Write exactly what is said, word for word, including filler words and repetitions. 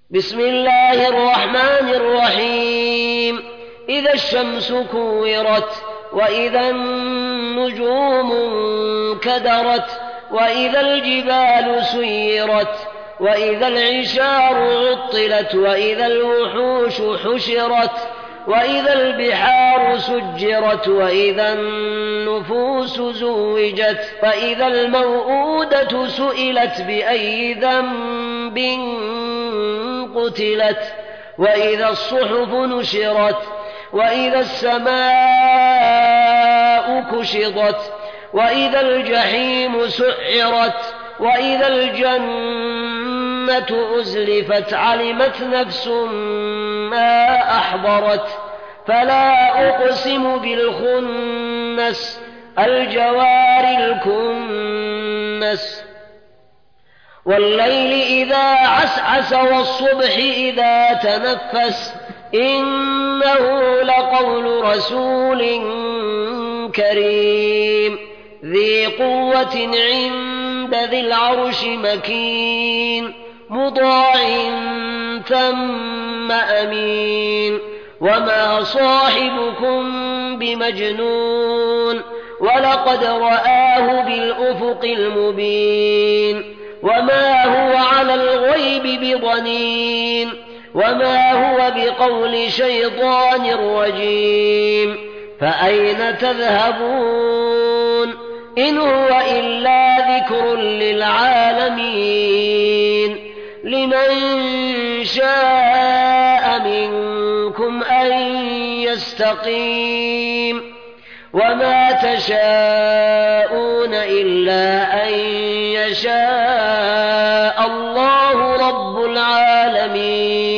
بسم الله الرحمن الرحيم إذا الشمس كورت وإذا النجوم انكدرت وإذا الجبال سيرت وإذا العشار عطلت وإذا الوحوش حشرت وإذا البحار سجرت وإذا النفوس زوجت وإذا الموءودة سئلت بأي ذنب قتلت وإذا الصحف نشرت وإذا السماء كشطت وإذا الجحيم سعرت وإذا الجنة أزلفت علمت نفس ما أحضرت فلا أقسم بالخنس الجوار الكنس والليل إذا عسعس والصبح إذا تنفس إنه لقول رسول كريم ذي قوة عند ذي العرش مكين مطاع ثم أمين وما صاحبكم بمجنون ولقد رآه بالأفق المبين وما هو على الغيب بضنين وما هو بقول شيطان رجيم فأين تذهبون إن هو إلا ذكر للعالمين لمن شاء منكم أن يستقيم وما تشاءون إلا أن يشاء الله رب العالمين.